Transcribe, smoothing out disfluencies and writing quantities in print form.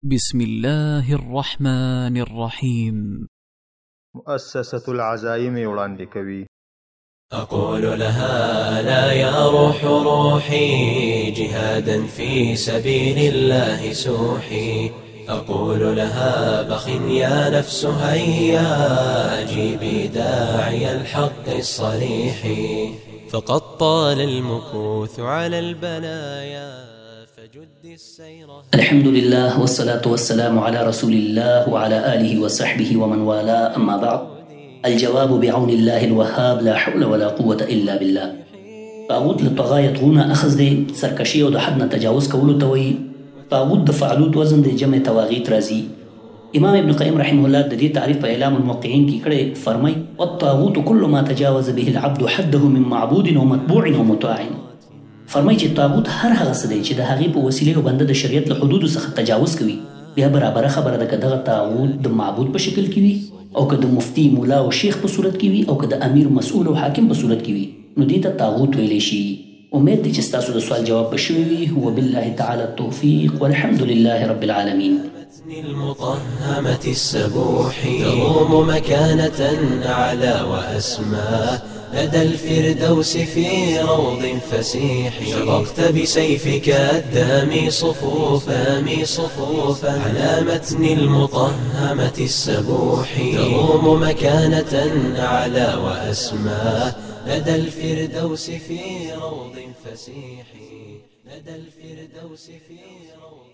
بسم الله الرحمن الرحيم. مؤسسة العزائم وړاندې کوي. أقول لها لا يا روح روحي جهادا في سبيل الله سوحي. أقول لها بخ يا نفس هيا أجيبي داعي الحق الصريح. فقد طال المكوث على البلايا فجد السير. الحمد لله والصلاة والسلام على رسول الله وعلى آله وصحبه ومن والاه، أما بعد. الجواب بعون الله الوهاب، لا حول ولا قوة إلا بالله. طاغوت لطغاية غونه أخذ دي سرکشي او د حد نه تجاوز کولو ته وایي. طاغوت د فعلوت وزن د جمع تواغیت راځي. امام ابن قیم رحمه الله د دې تعریف په اعلام الموقعین کې کړی، فرمای: والطاغوت كل ما تجاوز به العبد حده من معبود ومتبوع ومطاع. فرمای چې طاغوت هر هغه څه دی چې د هغې په وسیلې بنده د شریعت له حدودو څخه تجاوز کوي. بیا برابره خبره ده که دغه طاغوت د معبود په شکل کې وي، او که د مفتی، مولا او شیخ په صورت کې وي، او که د امیر، مسؤول او حاکم په صورت کې وي، نو دې ته طاغوت ویلی شي. امید دی چې ستاسو د سوال جواب به شوی وي. وبالله تعالی التوفیق والحمد لله رب العالمین. المطهمة السبوح تضم مكانة أعلى وأسمى لدى الفردوس في روض فسيح. شققت بسيفك الدامي صفوفا على متن المطهمة السبوح. تضم مكانة أعلى وأسمى لدى الفردوس في روض فسيح. لدى الفردوس في روض